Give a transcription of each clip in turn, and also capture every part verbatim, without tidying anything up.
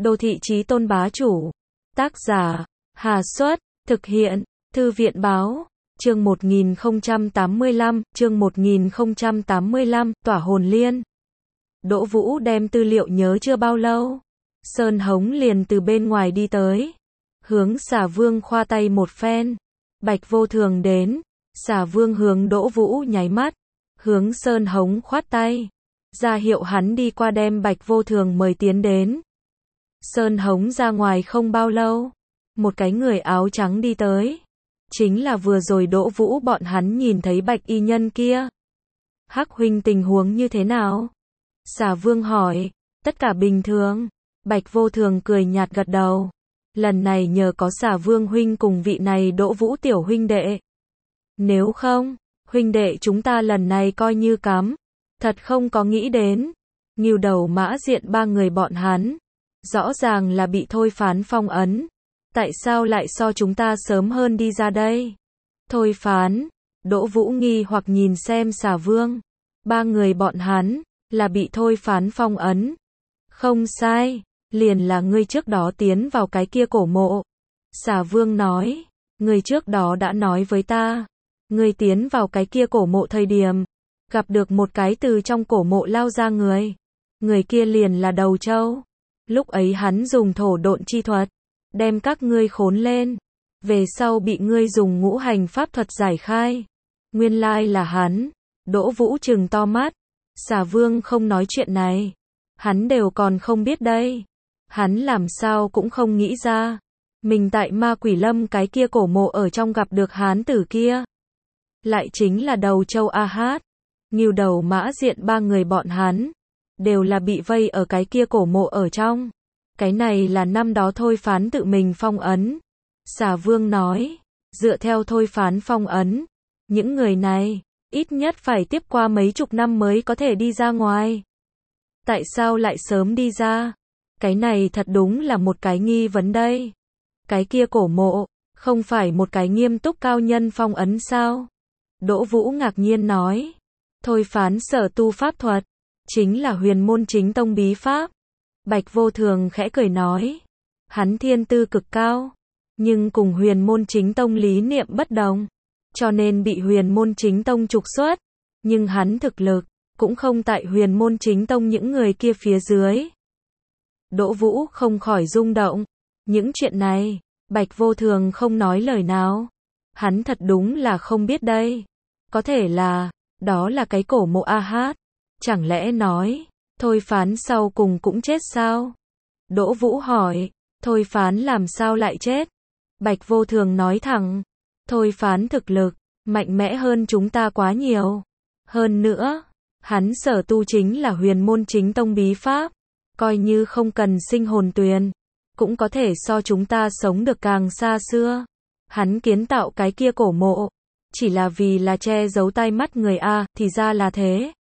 Đô thị chí tôn bá chủ. Tác giả, Hà Xuất, thực hiện, Thư viện báo. Chương một nghìn không trăm tám mươi lăm, chương một nghìn không trăm tám mươi lăm, tỏa hồn liên. Đỗ Vũ đem tư liệu nhớ chưa bao lâu. Sơn Hống liền từ bên ngoài đi tới. Hướng Xà Vương khoa tay một phen. Bạch Vô Thường đến. Xà Vương hướng Đỗ Vũ nháy mắt. Hướng Sơn Hống khoát tay. Ra hiệu hắn đi qua đem Bạch Vô Thường mời tiến đến. Sơn Hống ra ngoài không bao lâu. Một cái người áo trắng đi tới. Chính là vừa rồi Đỗ Vũ bọn hắn nhìn thấy Bạch y nhân kia. Hắc huynh tình huống như thế nào? Xà Vương hỏi. Tất cả bình thường. Bạch Vô Thường cười nhạt gật đầu. Lần này nhờ có Xà Vương huynh cùng vị này Đỗ Vũ tiểu huynh đệ. Nếu không, huynh đệ chúng ta lần này coi như cắm. Thật không có nghĩ đến. Ngưu Đầu Mã Diện ba người bọn hắn. Rõ ràng là bị thôi phán phong ấn. Tại sao lại so chúng ta sớm hơn đi ra đây? Thôi phán. Đỗ Vũ nghi hoặc nhìn xem Xà Vương. Ba người bọn hắn là bị thôi phán phong ấn. Không sai, liền là ngươi trước đó tiến vào cái kia cổ mộ. Xà Vương nói, ngươi trước đó đã nói với ta, ngươi tiến vào cái kia cổ mộ thời điểm, gặp được một cái từ trong cổ mộ lao ra người. Người kia liền là Đầu Châu. Lúc ấy hắn dùng thổ độn chi thuật, đem các ngươi khốn lên. Về sau bị ngươi dùng ngũ hành pháp thuật giải khai. Nguyên lai là hắn. Đỗ Vũ trừng to mắt. Xà Vương không nói chuyện này. Hắn đều còn không biết đây. Hắn làm sao cũng không nghĩ ra. Mình tại Ma Quỷ Lâm cái kia cổ mộ ở trong gặp được hán tử kia. Lại chính là Đầu Châu A Hát. Ngưu Đầu Mã Diện ba người bọn hắn. Đều là bị vây ở cái kia cổ mộ ở trong. Cái này là năm đó thôi phán tự mình phong ấn. Xà Vương nói. Dựa theo thôi phán phong ấn. Những người này, ít nhất phải tiếp qua mấy chục năm mới có thể đi ra ngoài. Tại sao lại sớm đi ra? Cái này thật đúng là một cái nghi vấn đây. Cái kia cổ mộ, không phải một cái nghiêm túc cao nhân phong ấn sao? Đỗ Vũ ngạc nhiên nói. Thôi phán sở tu pháp thuật, chính là huyền môn chính tông bí pháp. Bạch Vô Thường khẽ cười nói. Hắn thiên tư cực cao, nhưng cùng huyền môn chính tông lý niệm bất đồng. Cho nên bị huyền môn chính tông trục xuất. Nhưng hắn thực lực, cũng không tại huyền môn chính tông những người kia phía dưới. Đỗ Vũ không khỏi rung động. Những chuyện này, Bạch Vô Thường không nói lời nào. Hắn thật đúng là không biết đây. Có thể là, đó là cái cổ mộ A Hát. Chẳng lẽ nói, thôi phán sau cùng cũng chết sao? Đỗ Vũ hỏi, thôi phán làm sao lại chết? Bạch Vô Thường nói thẳng, thôi phán thực lực, mạnh mẽ hơn chúng ta quá nhiều. Hơn nữa, hắn sở tu chính là huyền môn chính tông bí pháp. Coi như không cần sinh hồn tuyền, cũng có thể so chúng ta sống được càng xa xưa. Hắn kiến tạo cái kia cổ mộ, chỉ là vì là che giấu tai mắt người A, thì ra là thế.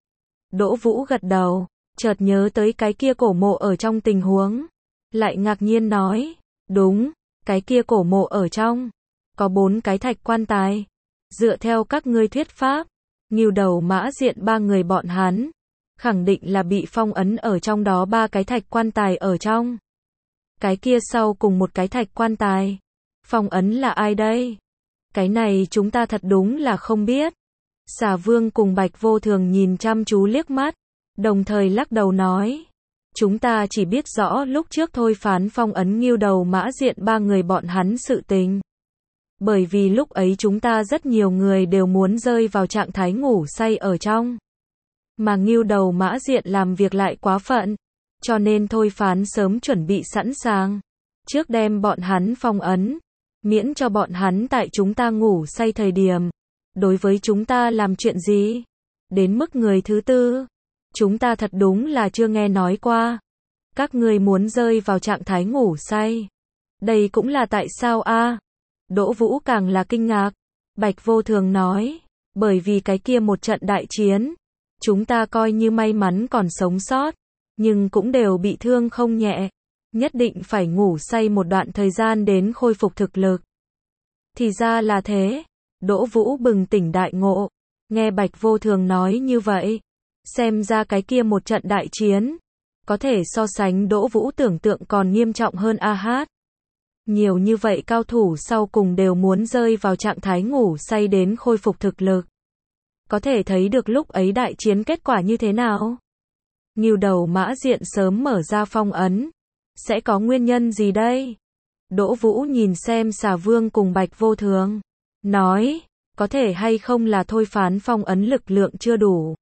Đỗ Vũ gật đầu, chợt nhớ tới cái kia cổ mộ ở trong tình huống. Lại ngạc nhiên nói, đúng, cái kia cổ mộ ở trong, có bốn cái thạch quan tài. Dựa theo các ngươi thuyết pháp, Ngưu Đầu Mã Diện ba người bọn hắn, khẳng định là bị phong ấn ở trong đó ba cái thạch quan tài ở trong. Cái kia sau cùng một cái thạch quan tài, phong ấn là ai đây? Cái này chúng ta thật đúng là không biết. Xà Vương cùng Bạch Vô Thường nhìn chăm chú liếc mắt, đồng thời lắc đầu nói. Chúng ta chỉ biết rõ lúc trước thôi phán phong ấn Ngưu Đầu Mã Diện ba người bọn hắn sự tình. Bởi vì lúc ấy chúng ta rất nhiều người đều muốn rơi vào trạng thái ngủ say ở trong. Mà Ngưu Đầu Mã Diện làm việc lại quá phận, cho nên thôi phán sớm chuẩn bị sẵn sàng. Trước đem bọn hắn phong ấn, miễn cho bọn hắn tại chúng ta ngủ say thời điểm. Đối với chúng ta làm chuyện gì? Đến mức người thứ tư, chúng ta thật đúng là chưa nghe nói qua. Các ngươi muốn rơi vào trạng thái ngủ say. Đây cũng là tại sao a? Đỗ Vũ càng là kinh ngạc. Bạch Vô Thường nói, bởi vì cái kia một trận đại chiến, chúng ta coi như may mắn còn sống sót, nhưng cũng đều bị thương không nhẹ. Nhất định phải ngủ say một đoạn thời gian đến khôi phục thực lực. Thì ra là thế. Đỗ Vũ bừng tỉnh đại ngộ. Nghe Bạch Vô Thường nói như vậy, xem ra cái kia một trận đại chiến, Có thể so sánh Đỗ Vũ tưởng tượng còn nghiêm trọng hơn a hát. Nhiều như vậy cao thủ sau cùng đều muốn rơi vào trạng thái ngủ say đến khôi phục thực lực. Có thể thấy được lúc ấy đại chiến kết quả như thế nào. Ngưu đầu Mã Diện sớm mở ra phong ấn. Sẽ có nguyên nhân gì đây? Đỗ Vũ nhìn xem Xà Vương cùng Bạch Vô Thường. Nói, có thể hay không là thôi phán phong ấn lực lượng chưa đủ.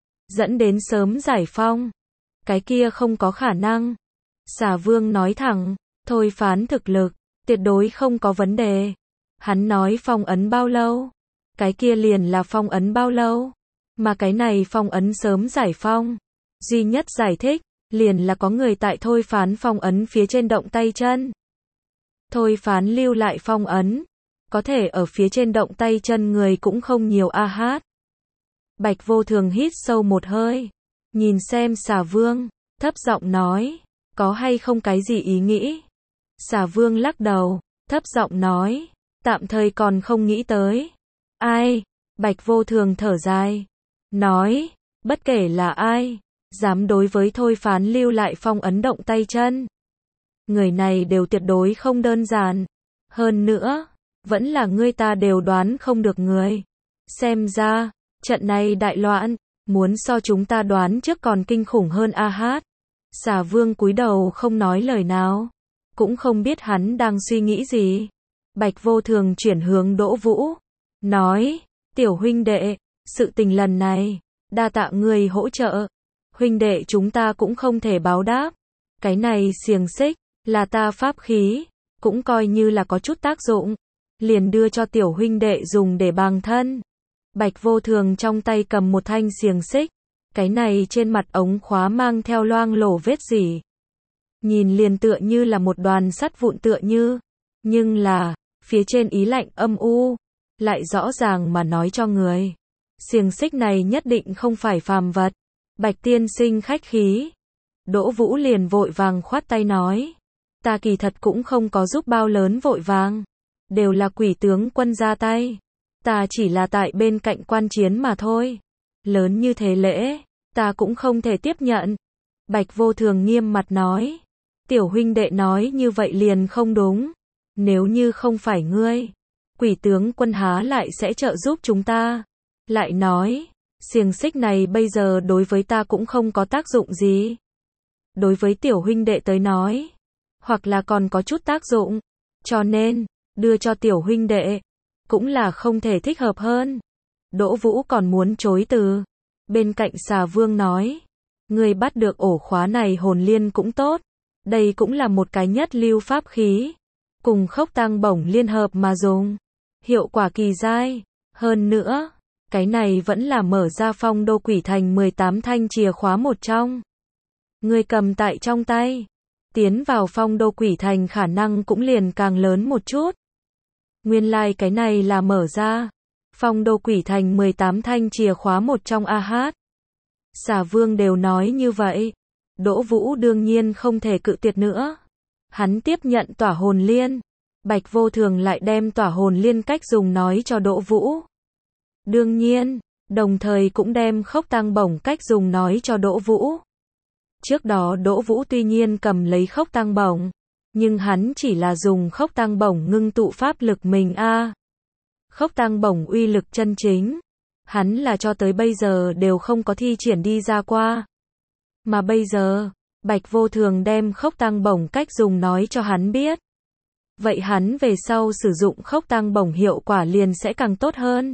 Dẫn đến sớm giải phong. Cái kia không có khả năng. Xà Vương nói thẳng, thôi phán thực lực, tuyệt đối không có vấn đề. Hắn nói phong ấn bao lâu? Cái kia liền là phong ấn bao lâu? Mà cái này phong ấn sớm giải phong. Duy nhất giải thích, liền là có người tại thôi phán phong ấn phía trên động tay chân. Thôi phán lưu lại phong ấn. Có thể ở phía trên động tay chân người cũng không nhiều a hát. Bạch Vô Thường hít sâu một hơi. Nhìn xem Xà Vương, thấp giọng nói, có hay không cái gì ý nghĩ? Xà Vương lắc đầu, thấp giọng nói, tạm thời còn không nghĩ tới. Ai? Bạch Vô Thường thở dài. Nói, bất kể là ai, dám đối với thôi phán lưu lại phong ấn động tay chân. Người này đều tuyệt đối không đơn giản. Hơn nữa, vẫn là người ta đều đoán không được người. Xem ra, trận này đại loạn, muốn so chúng ta đoán trước còn kinh khủng hơn a hát. Xà Vương cúi đầu không nói lời nào. Cũng không biết hắn đang suy nghĩ gì. Bạch Vô Thường chuyển hướng Đỗ Vũ. Nói, tiểu huynh đệ, sự tình lần này, đa tạ người hỗ trợ. Huynh đệ chúng ta cũng không thể báo đáp. Cái này xiềng xích, là ta pháp khí, cũng coi như là có chút tác dụng. Liền đưa cho tiểu huynh đệ dùng để bằng thân. Bạch Vô Thường trong tay cầm một thanh xiềng xích. Cái này trên mặt ống khóa mang theo loang lổ vết rỉ. Nhìn liền tựa như là một đoàn sắt vụn tựa như. Nhưng là, phía trên ý lạnh âm u. Lại rõ ràng mà nói cho người. Xiềng xích này nhất định không phải phàm vật. Bạch tiên sinh khách khí. Đỗ Vũ liền vội vàng khoát tay nói. Ta kỳ thật cũng không có giúp bao lớn vội vàng. Đều là quỷ tướng quân ra tay. Ta chỉ là tại bên cạnh quan chiến mà thôi. Lớn như thế lễ, ta cũng không thể tiếp nhận. Bạch Vô Thường nghiêm mặt nói. Tiểu huynh đệ nói như vậy liền không đúng. Nếu như không phải ngươi, quỷ tướng quân há lại sẽ trợ giúp chúng ta. Lại nói, xiềng xích này bây giờ đối với ta cũng không có tác dụng gì. Đối với tiểu huynh đệ tới nói, hoặc là còn có chút tác dụng. Cho nên, đưa cho tiểu huynh đệ, cũng là không thể thích hợp hơn. Đỗ Vũ còn muốn chối từ. Bên cạnh Xà Vương nói, người bắt được ổ khóa này hồn liên cũng tốt. Đây cũng là một cái nhất lưu pháp khí. Cùng khốc tăng bổng liên hợp mà dùng. Hiệu quả kỳ dai. Hơn nữa, cái này vẫn là mở ra phong đô quỷ thành mười tám thanh chìa khóa một trong. Người cầm tại trong tay. Tiến vào phong đô quỷ thành khả năng cũng liền càng lớn một chút. Nguyên lai like cái này là mở ra. Phong đô quỷ thành mười tám thanh chìa khóa một trong a hát. Xà Vương đều nói như vậy. Đỗ Vũ đương nhiên không thể cự tuyệt nữa. Hắn tiếp nhận tỏa hồn liên. Bạch Vô Thường lại đem tỏa hồn liên cách dùng nói cho Đỗ Vũ. Đương nhiên, đồng thời cũng đem khốc tăng bổng cách dùng nói cho Đỗ Vũ. Trước đó Đỗ Vũ tuy nhiên cầm lấy khốc tăng bổng, nhưng hắn chỉ là dùng khốc tăng bổng ngưng tụ pháp lực mình a. À. Khốc tăng bổng uy lực chân chính, hắn là cho tới bây giờ đều không có thi triển đi ra qua. Mà bây giờ, Bạch Vô Thường đem khốc tăng bổng cách dùng nói cho hắn biết. Vậy hắn về sau sử dụng khốc tăng bổng hiệu quả liền sẽ càng tốt hơn.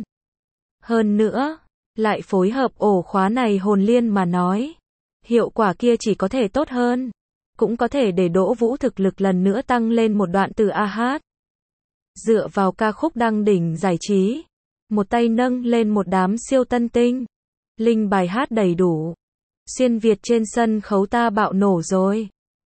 Hơn nữa, lại phối hợp ổ khóa này hồn liên mà nói. Hiệu quả kia chỉ có thể tốt hơn. Cũng có thể để Đỗ Vũ thực lực lần nữa tăng lên một đoạn từ a hát. Dựa vào ca khúc đăng đỉnh giải trí. Một tay nâng lên một đám siêu tân tinh. Linh bài hát đầy đủ. Xuyên Việt trên sân khấu ta bạo nổ rồi.